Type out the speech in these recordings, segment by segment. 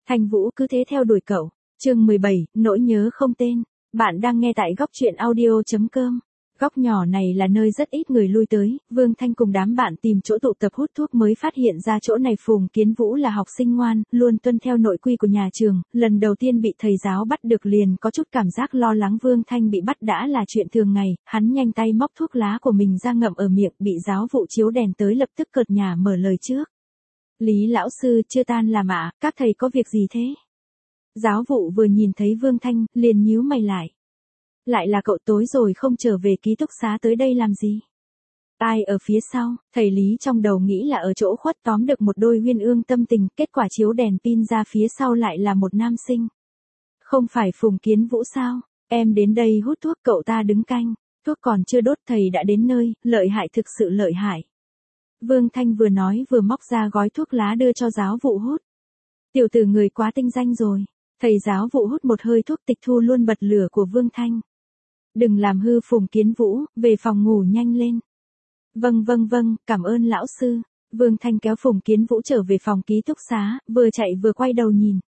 Thanh Vũ cứ thế theo đuổi cậu. Chương 17, nỗi nhớ không tên. Bạn đang nghe tại góc truyện audio.com. Góc nhỏ này là nơi rất ít người lui tới, Vương Thanh cùng đám bạn tìm chỗ tụ tập hút thuốc mới phát hiện ra chỗ này. Phùng Kiến Vũ là học sinh ngoan, luôn tuân theo nội quy của nhà trường, lần đầu tiên bị thầy giáo bắt được liền có chút cảm giác lo lắng. Vương Thanh bị bắt đã là chuyện thường ngày, hắn nhanh tay móc thuốc lá của mình ra ngậm ở miệng, bị giáo vụ chiếu đèn tới lập tức cợt nhả mở lời trước. Lý lão sư, chưa tan làm ạ, các thầy có việc gì thế? Giáo vụ vừa nhìn thấy Vương Thanh, liền nhíu mày lại. Lại là cậu, tối rồi không trở về ký túc xá tới đây làm gì? Ai ở phía sau? Thầy Lý trong đầu nghĩ là ở chỗ khuất tóm được một đôi uyên ương tâm tình, kết quả chiếu đèn pin ra phía sau lại là một nam sinh. Không phải Phùng Kiến Vũ sao? Em đến đây hút thuốc, cậu ta đứng canh. Thuốc còn chưa đốt thầy đã đến nơi, lợi hại, thực sự lợi hại. Vương Thanh vừa nói vừa móc ra gói thuốc lá đưa cho giáo vụ hút. Tiểu tử người quá tinh danh rồi. Thầy giáo vụ hút một hơi thuốc tịch thu luôn bật lửa của Vương Thanh. Đừng làm hư Phùng Kiến Vũ, về phòng ngủ nhanh lên. Vâng, cảm ơn lão sư. Vương Thanh kéo Phùng Kiến Vũ trở về phòng ký túc xá, vừa chạy vừa quay đầu nhìn.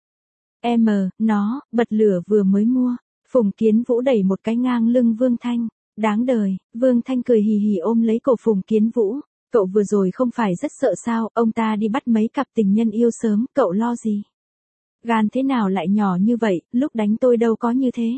Nó, bật lửa vừa mới mua. Phùng Kiến Vũ đẩy một cái ngang lưng Vương Thanh. Đáng đời. Vương Thanh cười hì hì ôm lấy cổ Phùng Kiến Vũ. Cậu vừa rồi không phải rất sợ sao, ông ta đi bắt mấy cặp tình nhân yêu sớm, cậu lo gì? Gan thế nào lại nhỏ như vậy, lúc đánh tôi đâu có như thế.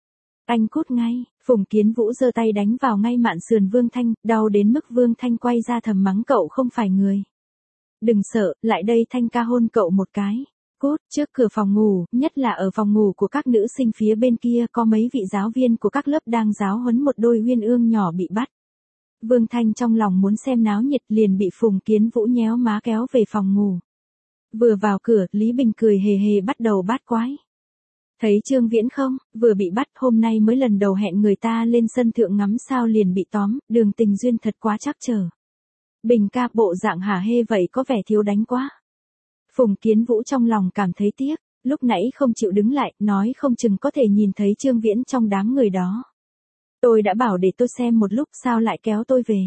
Anh cút ngay. Phùng Kiến Vũ giơ tay đánh vào ngay mạn sườn Vương Thanh, đau đến mức Vương Thanh quay ra thầm mắng cậu không phải người. Đừng sợ, lại đây Thanh ca hôn cậu một cái. Cút. Trước cửa phòng ngủ, nhất là ở phòng ngủ của các nữ sinh phía bên kia có mấy vị giáo viên của các lớp đang giáo huấn một đôi uyên ương nhỏ bị bắt. Vương Thanh trong lòng muốn xem náo nhiệt liền bị Phùng Kiến Vũ nhéo má kéo về phòng ngủ. Vừa vào cửa, Lý Bình cười hề hề bắt đầu bát quái. Thấy Trương Viễn không, vừa bị bắt hôm nay mới lần đầu hẹn người ta lên sân thượng ngắm sao liền bị tóm, đường tình duyên thật quá trắc trở. Bình ca bộ dạng hả hê vậy có vẻ thiếu đánh quá. Phùng Kiến Vũ trong lòng cảm thấy tiếc, lúc nãy không chịu đứng lại, nói không chừng có thể nhìn thấy Trương Viễn trong đám người đó. Tôi đã bảo để tôi xem một lúc sao lại kéo tôi về.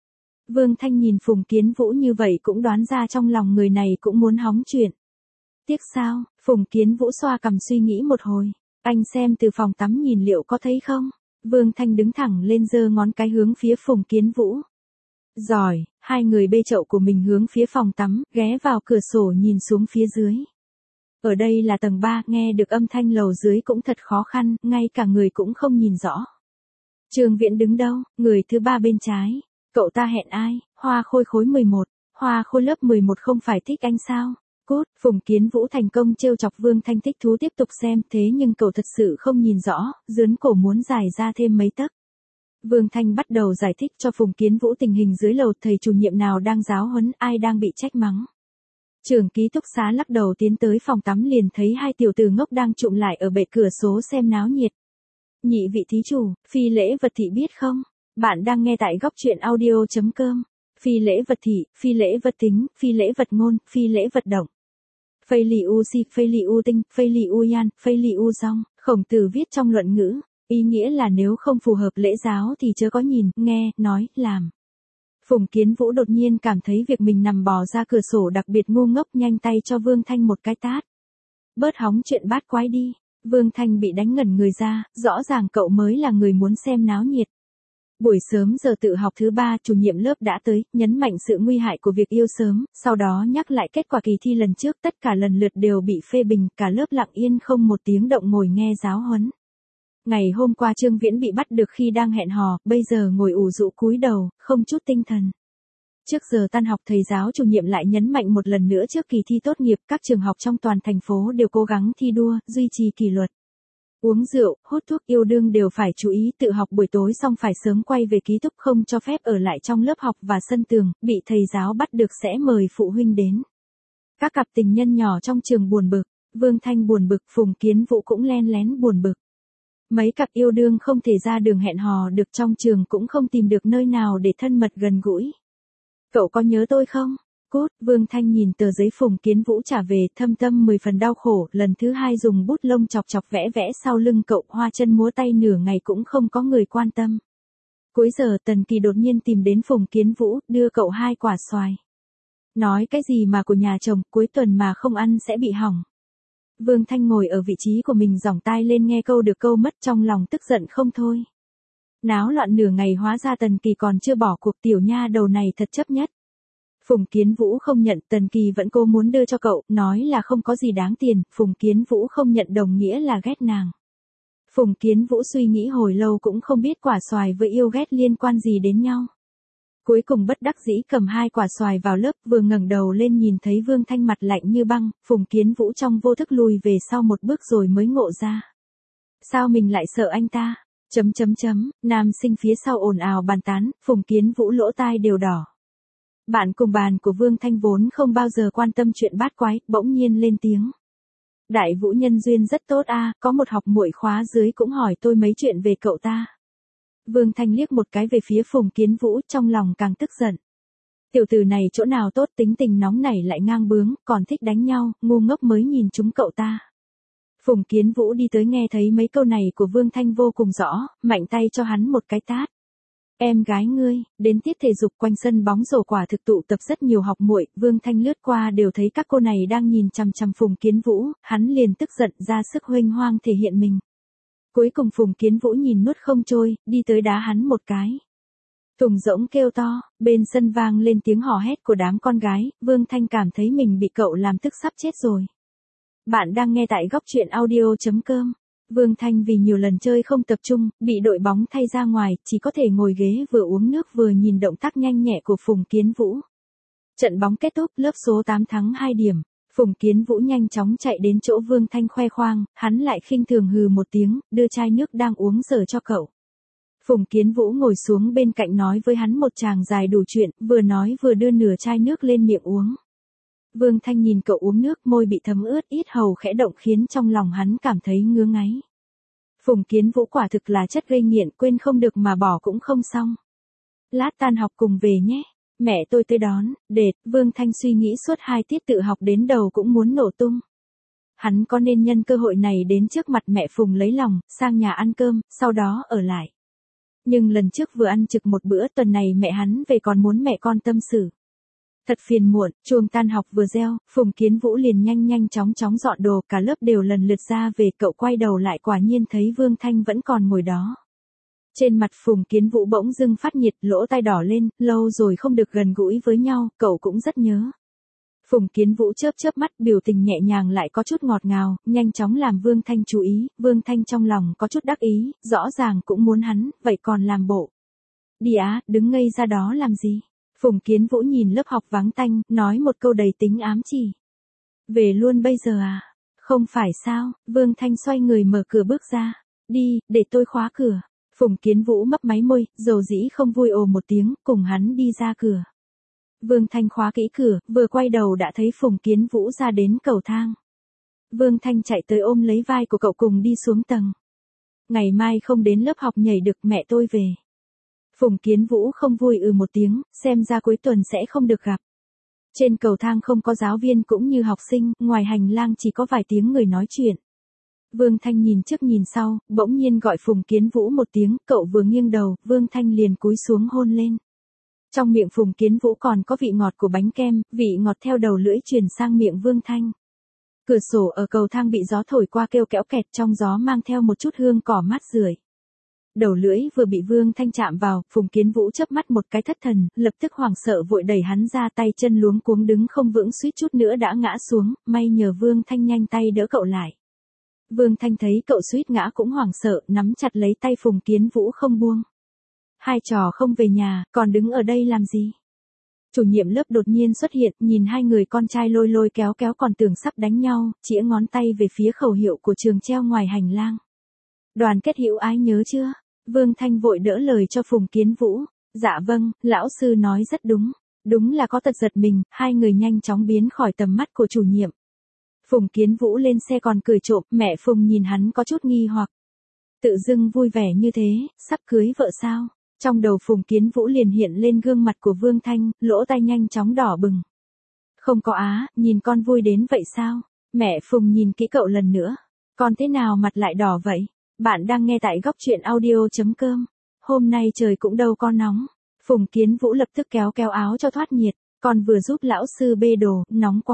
Vương Thanh nhìn Phùng Kiến Vũ như vậy cũng đoán ra trong lòng người này cũng muốn hóng chuyện. Tiếc sao? Phùng Kiến Vũ xoa cằm suy nghĩ một hồi. Anh xem từ phòng tắm nhìn liệu có thấy không? Vương Thanh đứng thẳng lên giơ ngón cái hướng phía Phùng Kiến Vũ. Giỏi, hai người bê chậu của mình hướng phía phòng tắm, ghé vào cửa sổ nhìn xuống phía dưới. Ở đây là tầng 3, nghe được âm thanh lầu dưới cũng thật khó khăn, ngay cả người cũng không nhìn rõ. Trương Viễn đứng đâu? Người thứ ba bên trái. Cậu ta hẹn ai? Hoa Khôi khối 11. Hoa Khôi lớp 11 không phải thích anh sao? Cút. Phùng Kiến Vũ thành công trêu chọc Vương Thanh thích thú tiếp tục xem, thế nhưng cậu thật sự không nhìn rõ, dướn cổ muốn dài ra thêm mấy tấc. Vương Thanh bắt đầu giải thích cho Phùng Kiến Vũ tình hình dưới lầu, thầy chủ nhiệm nào đang giáo huấn, ai đang bị trách mắng. Trưởng ký túc xá lắc đầu tiến tới phòng tắm liền thấy hai tiểu tử ngốc đang trụm lại ở bệ cửa sổ xem náo nhiệt. Nhị vị thí chủ, Phi Lễ Vật Thị biết không? Bạn đang nghe tại góc truyện audio.com. Phi Lễ Vật Thị, Phi Lễ Vật Tính, Phi Lễ Vật Ngôn, Phi Lễ Vật Động. Phây Lì U Si, Phây Lì U Tinh, Phây Lì U Yan, Phây Lì U Dong. Khổng Tử viết trong luận ngữ, ý nghĩa là nếu không phù hợp lễ giáo thì chớ có nhìn, nghe, nói, làm. Phùng Kiến Vũ đột nhiên cảm thấy việc mình nằm bò ra cửa sổ đặc biệt ngu ngốc, nhanh tay cho Vương Thanh một cái tát. Bớt hóng chuyện bát quái đi. Vương Thanh bị đánh ngẩn người ra, rõ ràng cậu mới là người muốn xem náo nhiệt. Buổi sớm giờ tự học thứ 3, chủ nhiệm lớp đã tới, nhấn mạnh sự nguy hại của việc yêu sớm, sau đó nhắc lại kết quả kỳ thi lần trước, tất cả lần lượt đều bị phê bình, cả lớp lặng yên không một tiếng động ngồi nghe giáo huấn. Ngày hôm qua Trương Viễn bị bắt được khi đang hẹn hò, bây giờ ngồi ủ rũ cúi đầu, không chút tinh thần. Trước giờ tan học thầy giáo chủ nhiệm lại nhấn mạnh một lần nữa trước kỳ thi tốt nghiệp, các trường học trong toàn thành phố đều cố gắng thi đua, duy trì kỷ luật. Uống rượu, hút thuốc, yêu đương đều phải chú ý, tự học buổi tối xong phải sớm quay về ký túc, không cho phép ở lại trong lớp học và sân tường, bị thầy giáo bắt được sẽ mời phụ huynh đến. Các cặp tình nhân nhỏ trong trường buồn bực, Vương Thanh buồn bực, Phùng Kiến Vũ cũng len lén buồn bực. Mấy cặp yêu đương không thể ra đường hẹn hò được, trong trường cũng không tìm được nơi nào để thân mật gần gũi. Cậu có nhớ tôi không? Cút. Vương Thanh nhìn tờ giấy Phùng Kiến Vũ trả về, thâm tâm 10 phần đau khổ, lần thứ 2 dùng bút lông chọc chọc vẽ vẽ sau lưng cậu, hoa chân múa tay nửa ngày cũng không có người quan tâm. Cuối giờ Tần Kỳ đột nhiên tìm đến Phùng Kiến Vũ, đưa cậu 2 quả xoài. Nói cái gì mà của nhà chồng, cuối tuần mà không ăn sẽ bị hỏng. Vương Thanh ngồi ở vị trí của mình giỏng tai lên nghe câu được câu mất trong lòng tức giận không thôi. Náo loạn nửa ngày hóa ra Tần Kỳ còn chưa bỏ cuộc, tiểu nha đầu này thật chấp nhất. Phùng Kiến Vũ không nhận, Tần Kỳ vẫn cố muốn đưa cho cậu, nói là không có gì đáng tiền, Phùng Kiến Vũ không nhận đồng nghĩa là ghét nàng. Phùng Kiến Vũ suy nghĩ hồi lâu cũng không biết quả xoài với yêu ghét liên quan gì đến nhau. Cuối cùng bất đắc dĩ cầm 2 quả xoài vào lớp, vừa ngẩng đầu lên nhìn thấy Vương Thanh mặt lạnh như băng, Phùng Kiến Vũ trong vô thức lùi về sau một bước rồi mới ngộ ra. Sao mình lại sợ anh ta? Nam sinh phía sau ồn ào bàn tán, Phùng Kiến Vũ lỗ tai đều đỏ. Bạn cùng bàn của Vương Thanh vốn không bao giờ quan tâm chuyện bát quái, bỗng nhiên lên tiếng. Đại Vũ nhân duyên rất tốt a, có một học muội khóa dưới cũng hỏi tôi mấy chuyện về cậu ta. Vương Thanh liếc một cái về phía Phùng Kiến Vũ, trong lòng càng tức giận. Tiểu tử này chỗ nào tốt, tính tình nóng nảy lại ngang bướng, còn thích đánh nhau, ngu ngốc mới nhìn chúng cậu ta. Phùng Kiến Vũ đi tới nghe thấy mấy câu này của Vương Thanh vô cùng rõ, mạnh tay cho hắn một cái tát. Em gái ngươi, đến tiết thể dục quanh sân bóng rổ quả thực tụ tập rất nhiều học muội, Vương Thanh lướt qua đều thấy các cô này đang nhìn chằm chằm Phùng Kiến Vũ, hắn liền tức giận ra sức huênh hoang thể hiện mình. Cuối cùng Phùng Kiến Vũ nhìn nuốt không trôi, đi tới đá hắn một cái. Thùng rỗng kêu to, bên sân vang lên tiếng hò hét của đám con gái, Vương Thanh cảm thấy mình bị cậu làm tức sắp chết rồi. Bạn đang nghe tại góc truyện audio.com. Vương Thanh vì nhiều lần chơi không tập trung, bị đội bóng thay ra ngoài, chỉ có thể ngồi ghế vừa uống nước vừa nhìn động tác nhanh nhẹ của Phùng Kiến Vũ. Trận bóng kết thúc, lớp số 8 thắng 2 điểm. Phùng Kiến Vũ nhanh chóng chạy đến chỗ Vương Thanh khoe khoang, hắn lại khinh thường hừ một tiếng, đưa chai nước đang uống dở cho cậu. Phùng Kiến Vũ ngồi xuống bên cạnh nói với hắn một tràng dài đủ chuyện, vừa nói vừa đưa nửa chai nước lên miệng uống. Vương Thanh nhìn cậu uống nước, môi bị thấm ướt, yết hầu khẽ động khiến trong lòng hắn cảm thấy ngứa ngáy. Phùng Kiến Vũ quả thực là chất gây nghiện, quên không được mà bỏ cũng không xong. Lát tan học cùng về nhé, mẹ tôi tới đón, đệt, Vương Thanh suy nghĩ suốt 2 tiết tự học đến đầu cũng muốn nổ tung. Hắn có nên nhân cơ hội này đến trước mặt mẹ Phùng lấy lòng, sang nhà ăn cơm, sau đó ở lại. Nhưng lần trước vừa ăn trực một bữa, tuần này mẹ hắn về còn muốn mẹ con tâm sự. Thật phiền muộn, chuông tan học vừa reo, Phùng Kiến Vũ liền nhanh chóng dọn đồ, cả lớp đều lần lượt ra về, cậu quay đầu lại quả nhiên thấy Vương Thanh vẫn còn ngồi đó. Trên mặt Phùng Kiến Vũ bỗng dưng phát nhiệt, lỗ tai đỏ lên, lâu rồi không được gần gũi với nhau, cậu cũng rất nhớ. Phùng Kiến Vũ chớp mắt, biểu tình nhẹ nhàng lại có chút ngọt ngào, nhanh chóng làm Vương Thanh chú ý, Vương Thanh trong lòng có chút đắc ý, rõ ràng cũng muốn hắn, vậy còn làm bộ. Đi á, đứng ngây ra đó làm gì? Phùng Kiến Vũ nhìn lớp học vắng tanh, nói một câu đầy tính ám chỉ. Về luôn bây giờ à? Không phải sao? Vương Thanh xoay người mở cửa bước ra. Đi, để tôi khóa cửa. Phùng Kiến Vũ mấp máy môi, dầu dĩ không vui ồ một tiếng, cùng hắn đi ra cửa. Vương Thanh khóa kỹ cửa, vừa quay đầu đã thấy Phùng Kiến Vũ ra đến cầu thang. Vương Thanh chạy tới ôm lấy vai của cậu cùng đi xuống tầng. Ngày mai không đến lớp học nhảy được, mẹ tôi về. Phùng Kiến Vũ không vui một tiếng, xem ra cuối tuần sẽ không được gặp. Trên cầu thang không có giáo viên cũng như học sinh, ngoài hành lang chỉ có vài tiếng người nói chuyện. Vương Thanh nhìn trước nhìn sau, bỗng nhiên gọi Phùng Kiến Vũ một tiếng, cậu vừa nghiêng đầu, Vương Thanh liền cúi xuống hôn lên. Trong miệng Phùng Kiến Vũ còn có vị ngọt của bánh kem, vị ngọt theo đầu lưỡi truyền sang miệng Vương Thanh. Cửa sổ ở cầu thang bị gió thổi qua kêu kéo kẹt, trong gió mang theo một chút hương cỏ mát rượi. Đầu lưỡi vừa bị Vương Thanh chạm vào, Phùng Kiến Vũ chớp mắt một cái thất thần, lập tức hoảng sợ vội đẩy hắn ra, tay chân luống cuống đứng không vững, suýt chút nữa đã ngã xuống, may nhờ Vương Thanh nhanh tay đỡ cậu lại. Vương Thanh thấy cậu suýt ngã cũng hoảng sợ, nắm chặt lấy tay Phùng Kiến Vũ không buông. Hai trò không về nhà, còn đứng ở đây làm gì? Chủ nhiệm lớp đột nhiên xuất hiện, nhìn hai người con trai lôi kéo còn tưởng sắp đánh nhau, chĩa ngón tay về phía khẩu hiệu của trường treo ngoài hành lang. Đoàn kết hữu ái nhớ chưa? Vương Thanh vội đỡ lời cho Phùng Kiến Vũ. Dạ vâng, lão sư nói rất đúng. Đúng là có tật giật mình, hai người nhanh chóng biến khỏi tầm mắt của chủ nhiệm. Phùng Kiến Vũ lên xe còn cười trộm, mẹ Phùng nhìn hắn có chút nghi hoặc. Tự dưng vui vẻ như thế, sắp cưới vợ sao? Trong đầu Phùng Kiến Vũ liền hiện lên gương mặt của Vương Thanh, lỗ tai nhanh chóng đỏ bừng. Không có á, nhìn con vui đến vậy sao? Mẹ Phùng nhìn kỹ cậu lần nữa. Con thế nào mặt lại đỏ vậy? Bạn đang nghe tại góc truyện audio.com. Hôm nay trời cũng đâu có nóng. Phùng Kiến Vũ lập tức kéo áo cho thoát nhiệt. Con vừa giúp lão sư bê đồ, nóng quá.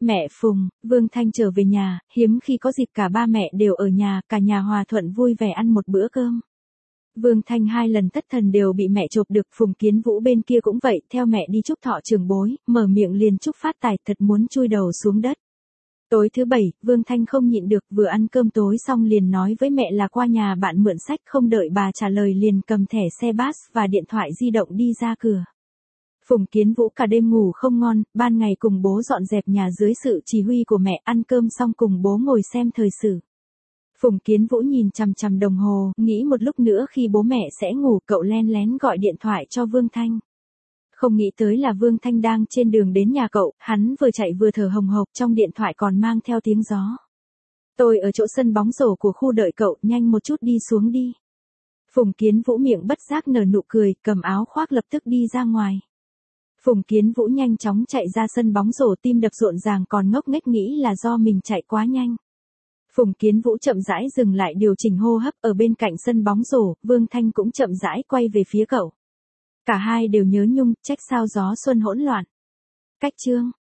Mẹ Phùng, Vương Thanh trở về nhà, hiếm khi có dịp cả ba mẹ đều ở nhà, cả nhà hòa thuận vui vẻ ăn một bữa cơm. Vương Thanh 2 lần thất thần đều bị mẹ chộp được, Phùng Kiến Vũ bên kia cũng vậy, theo mẹ đi chúc thọ trưởng bối, mở miệng liền chúc phát tài, thật muốn chui đầu xuống đất. Tối thứ 7, Vương Thanh không nhịn được, vừa ăn cơm tối xong liền nói với mẹ là qua nhà bạn mượn sách, không đợi bà trả lời liền cầm thẻ xe bus và điện thoại di động đi ra cửa. Phùng Kiến Vũ cả đêm ngủ không ngon, ban ngày cùng bố dọn dẹp nhà dưới sự chỉ huy của mẹ, ăn cơm xong cùng bố ngồi xem thời sự. Phùng Kiến Vũ nhìn chằm chằm đồng hồ, nghĩ một lúc nữa khi bố mẹ sẽ ngủ, cậu len lén gọi điện thoại cho Vương Thanh. Không nghĩ tới là Vương Thanh đang trên đường đến nhà cậu, hắn vừa chạy vừa thở hồng hộc, trong điện thoại còn mang theo tiếng gió. Tôi ở chỗ sân bóng rổ của khu đợi cậu, nhanh một chút đi xuống đi. Phùng Kiến Vũ miệng bất giác nở nụ cười, cầm áo khoác lập tức đi ra ngoài. Phùng Kiến Vũ nhanh chóng chạy ra sân bóng rổ, tim đập rộn ràng, còn ngốc nghếch nghĩ là do mình chạy quá nhanh. Phùng Kiến Vũ chậm rãi dừng lại điều chỉnh hô hấp, ở bên cạnh sân bóng rổ, Vương Thanh cũng chậm rãi quay về phía cậu. Cả hai đều nhớ nhung, trách sao gió xuân hỗn loạn. Cách chương